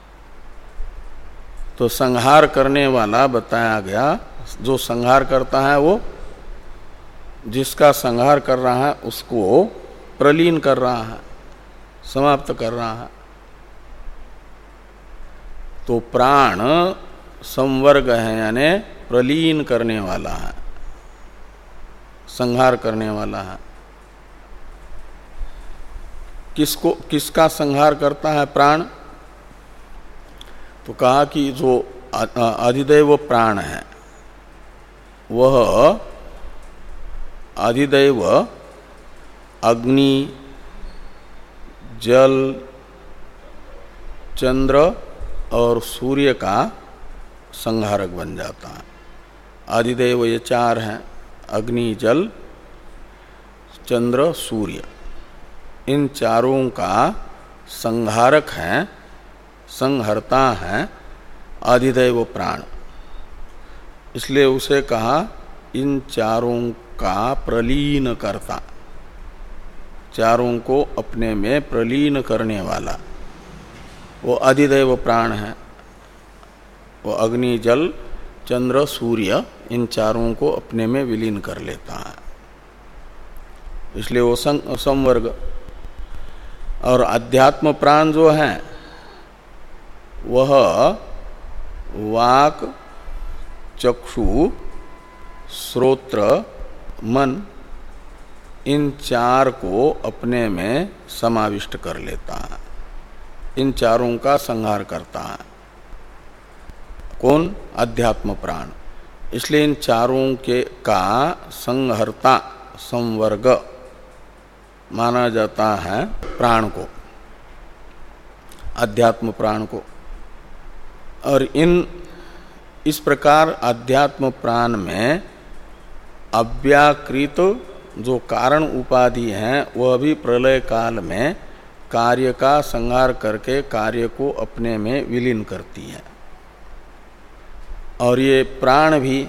तो संहार करने वाला बताया गया। जो संहार करता है वो जिसका संहार कर रहा है उसको प्रलीन कर रहा है, समाप्त कर रहा है। तो प्राण संवर्ग है, यानी प्रलीन करने वाला है, संहार करने वाला है। किसको किसका संहार करता है प्राण? तो कहा कि जो अधिदैव प्राण है वह अधिदैव अग्नि, जल, चंद्र और सूर्य का संहारक बन जाता है। अधिदैव ये चार हैं, अग्नि, जल, चंद्र, सूर्य। इन चारों का संहारक है, संहर्ता है अधिदैव प्राण। इसलिए उसे कहा इन चारों का प्रलीन करता, चारों को अपने में प्रलीन करने वाला वो अधिदैव प्राण है। वो अग्नि, जल, चंद्र, सूर्य इन चारों को अपने में विलीन कर लेता है, इसलिए वो संवर्ग। और अध्यात्म प्राण जो है वह वाक, चक्षु, श्रोत्र, मन इन चार को अपने में समाविष्ट कर लेता है, इन चारों का संहार करता है। कौन? अध्यात्म प्राण। इसलिए इन चारों के का संहर्ता संवर्ग माना जाता है प्राण को, अध्यात्म प्राण को। और इन इस प्रकार अध्यात्म प्राण में अव्याकृत जो कारण उपाधि हैं वह भी प्रलय काल में कार्य का संहार करके कार्य को अपने में विलीन करती है। और ये प्राण भी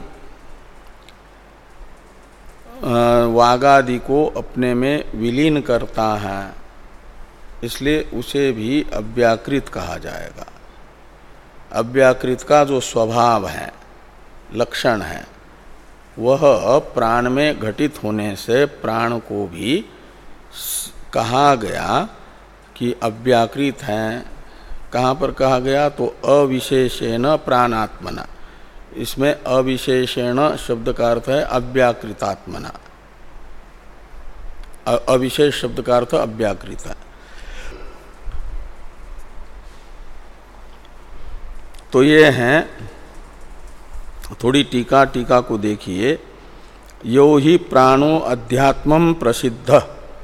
वागादि को अपने में विलीन करता है, इसलिए उसे भी अव्याकृत कहा जाएगा। अव्याकृत का जो स्वभाव है, लक्षण है, वह प्राण में घटित होने से प्राण को भी कहा गया कि अव्याकृत है। कहाँ पर कहा गया? तो अविशेषेण प्राणात्मना। इसमें अविशेषेण शब्द का अर्थ है अव्याकृतात्मना, अविशेष शब्द का अर्थ अव्याकृत है। तो ये हैं, थोड़ी टीका टीका को देखिए। यो ही प्राणो अध्यात्मं प्रसिद्ध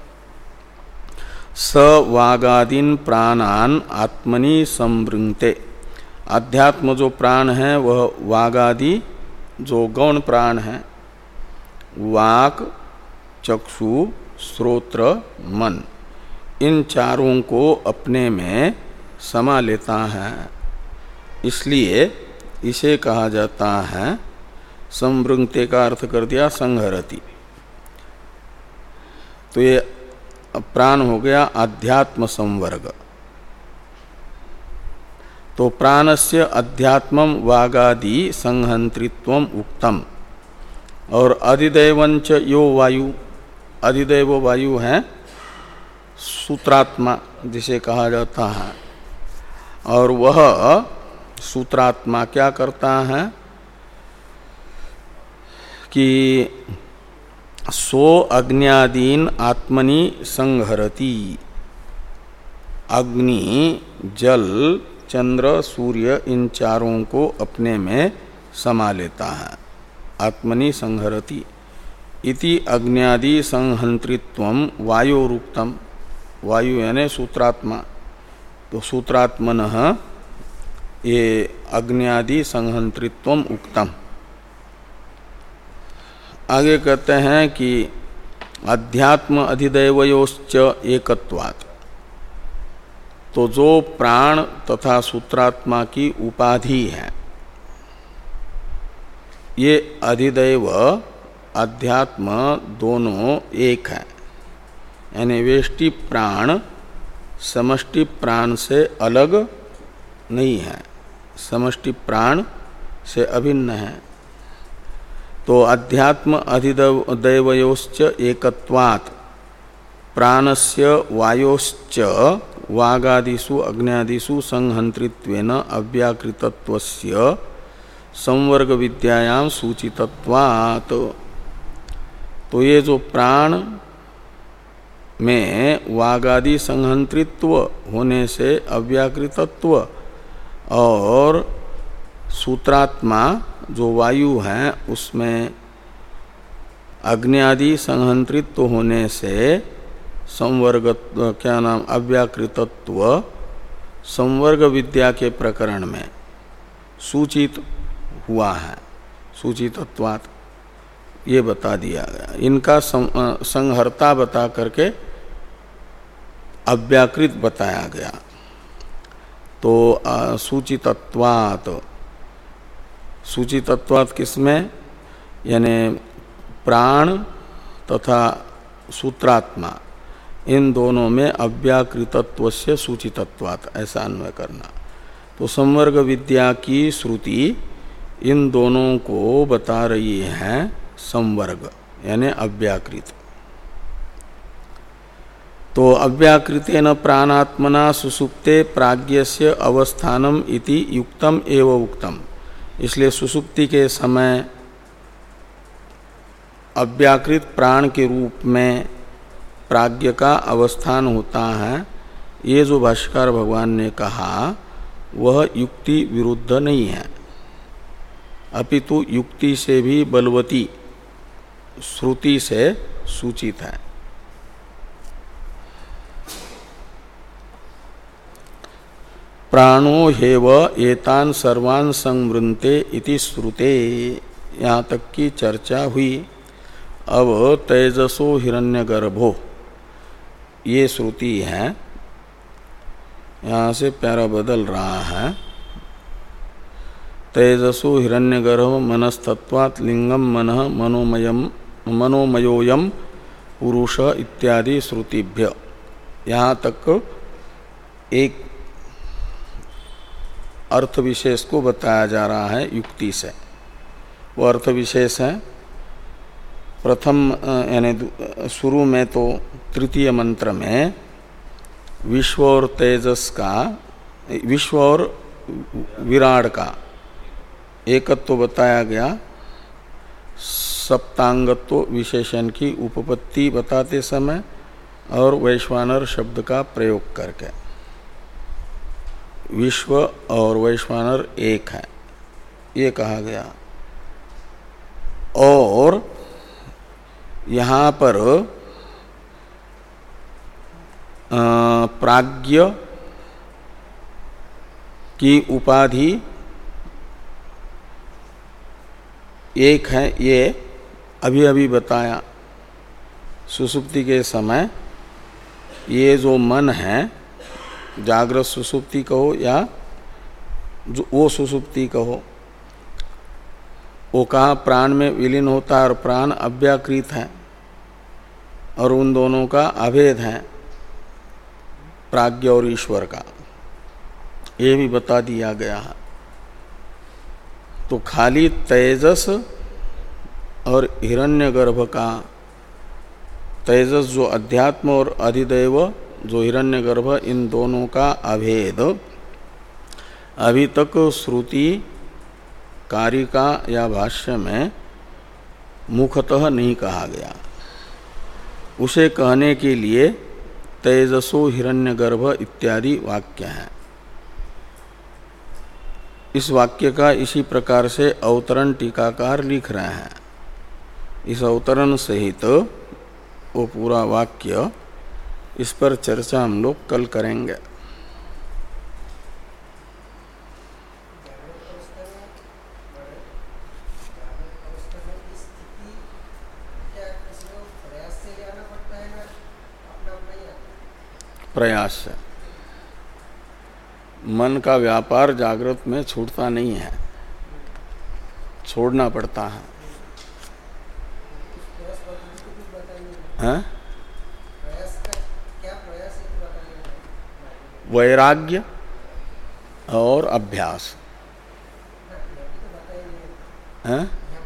स वागादीन प्राणान आत्मनि संवृंगते। अध्यात्म जो प्राण है वह वागादि जो गौण प्राण है, वाक, चक्षु, श्रोत्र, मन, इन चारों को अपने में समा लेता है। इसलिए इसे कहा जाता है, संवृंगते का अर्थ कर दिया संहरति। तो ये प्राण हो गया अध्यात्म संवर्ग। तो प्राणस्य अध्यात्मं वागादि संहंत्रित्वम उक्तम। और अधिदैवंच यो वायु, अधिदैव वायु है सूत्रात्मा जिसे कहा जाता है। और वह सूत्रात्मा क्या करता है कि सो अग्न्यादीन आत्मनि संहरति। अग्नि, जल, चंद्र, सूर्य, इन चारों को अपने में समा लेता है। आत्मनि संहरति इति अग्न्यादि संहंत्रित्वम वायोरुक्तम। वायु यानी सूत्रात्मा। तो सूत्रात्मनः ये अग्न्यादि संहंत्रित्वम उक्तम। आगे कहते हैं कि अध्यात्म अधिदैवयोश्च एकत्वात्। तो जो प्राण तथा सूत्रात्मा की उपाधि है, ये अधिदैव अध्यात्म दोनों एक है। यानी वेष्टि प्राण समष्टि प्राण से अलग नहीं है, समष्टि प्राण से अभिन्न है। तो अध्यात्म अधिदैवयोश्च एकत्वात् प्राणस्य वायोश्च वागादिषु अग्न्यादिषु संहंत्रित्वेन अव्याकृतत्वस्य संवर्ग विद्यायां सूचितत्वात्। तो ये जो प्राण में वागादि संहंत्रित्व होने से अव्याकृतत्व और सूत्रात्मा जो वायु है उसमें अग्न्यादि संहंत्रित्व होने से संवर्ग क्या नाम अव्याकृतत्व संवर्ग विद्या के प्रकरण में सूचित हुआ है। सूचितत्वात् ये बता दिया गया। इनका संहर्ता बता करके अव्याकृत बताया गया। तो सूचितत्वात्, सूचितत्वात् किसमें? यानी प्राण तथा सूत्रात्मा इन दोनों में अव्याकृतत्व से सूचितत्वात्, ऐसा अन्वय करना। तो संवर्ग विद्या की श्रुति इन दोनों को बता रही है संवर्ग यानी अव्याकृत। तो अव्याकृतेन प्राणात्मना सुसुप्ते प्राज्ञस्य अवस्थानम इति युक्तम एव उक्तम। इसलिए सुसुप्ति के समय अव्याकृत प्राण के रूप में प्राज्ञ का अवस्थान होता है। ये जो भाष्यकार भगवान ने कहा वह युक्ति विरुद्ध नहीं है, अपितु युक्ति से भी बलवती श्रुति से सूचित है। प्राणो हेव एतान सर्वान संवृंते इति श्रुते, यहाँ तक की चर्चा हुई। अब तेजसो हिरण्यगर्भो ये श्रुति है, यहाँ से प्यारा बदल रहा है। तेजसो हिरण्यगर्भ मनस्तत्वात् लिंगम मनः मनोमयम मनोमयोयम पुरुष इत्यादि श्रुतिभ्य, यहाँ तक एक अर्थ विशेष को बताया जा रहा है युक्ति से। वो अर्थ विशेष है प्रथम यानी शुरू में तो तृतीय मंत्र में विश्व और तेजस का, विश्व और विराट का एकत्व बताया गया, सप्तांगत्व विशेषण की उपपत्ति बताते समय और वैश्वानर शब्द का प्रयोग करके। विश्व और वैश्वानर एक है ये कहा गया। और यहाँ पर प्राज्ञ की उपाधि एक है, ये अभी अभी बताया। सुसुप्ति के समय ये जो मन है, जागृत सुसुप्ति कहो या जो वो सुसुप्ति कहो, वो कहाँ प्राण में विलीन होता है और प्राण अव्याकृत है और उन दोनों का अभेद है प्राज्ञ और ईश्वर का, ये भी बता दिया गया है। तो खाली तेजस और हिरण्यगर्भ का, तेजस जो अध्यात्म और अधिदैव जो हिरण्यगर्भ, इन दोनों का अभेद अभी तक श्रुति कारिका या भाष्य में मुखतः नहीं कहा गया। उसे कहने के लिए तेजसो हिरण्यगर्भ इत्यादि वाक्य हैं। इस वाक्य का इसी प्रकार से अवतरण टीकाकार लिख रहे हैं। इस अवतरण सहित तो वो पूरा वाक्य, इस पर चर्चा हम लोग कल करेंगे। प्रयास से मन का व्यापार जागृत में छूटता नहीं है, छोड़ना पड़ता है। हैं? वैराग्य और अभ्यास हैं?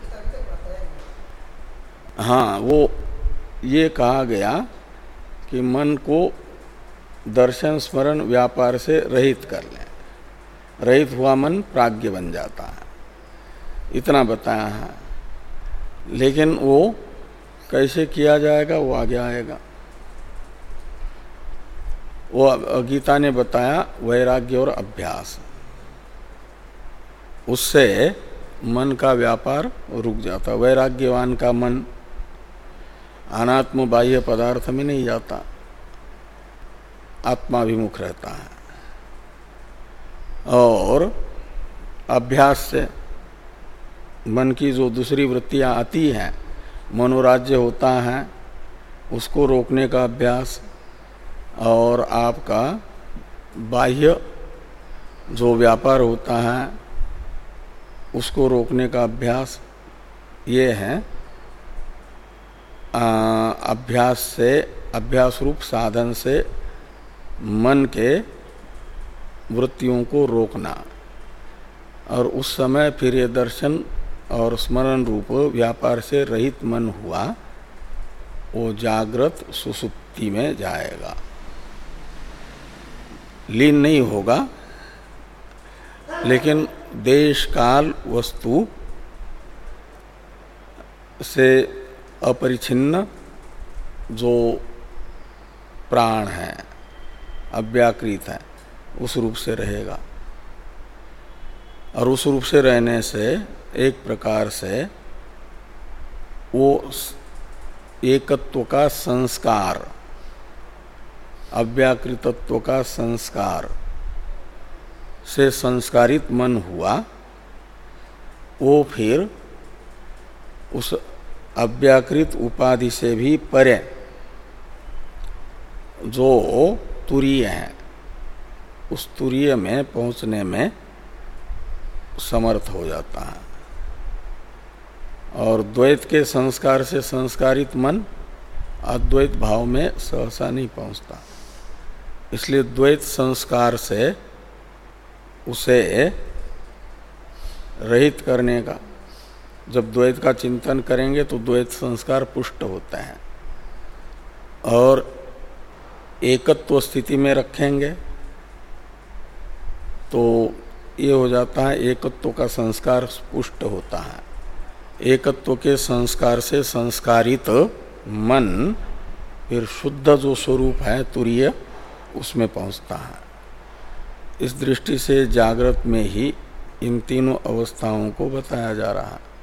हाँ, वो ये कहा गया कि मन को दर्शन स्मरण व्यापार से रहित कर लें। रहित हुआ मन प्राज्ञ बन जाता है, इतना बताया है। लेकिन वो कैसे किया जाएगा वो आगे आएगा। वो गीता ने बताया वैराग्य और अभ्यास, उससे मन का व्यापार रुक जाता। वैराग्यवान का मन अनात्म बाह्य पदार्थ में नहीं जाता, आत्माभिमुख रहता है। और अभ्यास से मन की जो दूसरी वृत्तियां आती हैं, मनोराज्य होता है, उसको रोकने का अभ्यास, और आपका बाह्य जो व्यापार होता है उसको रोकने का अभ्यास, ये है आ, अभ्यास से, अभ्यास रूप साधन से मन के वृत्तियों को रोकना। और उस समय फिर ये दर्शन और स्मरण रूप व्यापार से रहित मन हुआ, वो जागृत सुसुप्ति में जाएगा, लीन नहीं होगा, लेकिन देश काल वस्तु से अपरिछिन्न जो प्राण है, अव्याकृत है, उस रूप से रहेगा। और उस रूप से रहने से एक प्रकार से वो एकत्व का संस्कार, अव्याकृतत्व का संस्कार से संस्कारित मन हुआ वो फिर उस अव्याकृत उपाधि से भी परे जो तुरीय है उस तुरीय में पहुंचने में समर्थ हो जाता है। और द्वैत के संस्कार से संस्कारित मन अद्वैत भाव में सहसा नहीं पहुंचता। इसलिए द्वैत संस्कार से उसे रहित करने का, जब द्वैत का चिंतन करेंगे तो द्वैत संस्कार पुष्ट होते हैं और एकत्व स्थिति में रखेंगे तो ये हो जाता है एकत्व का संस्कार पुष्ट होता है। एकत्व के संस्कार से संस्कारित मन फिर शुद्ध जो स्वरूप है तुरीय उसमें पहुंचता है। इस दृष्टि से जागृत में ही इन तीनों अवस्थाओं को बताया जा रहा है।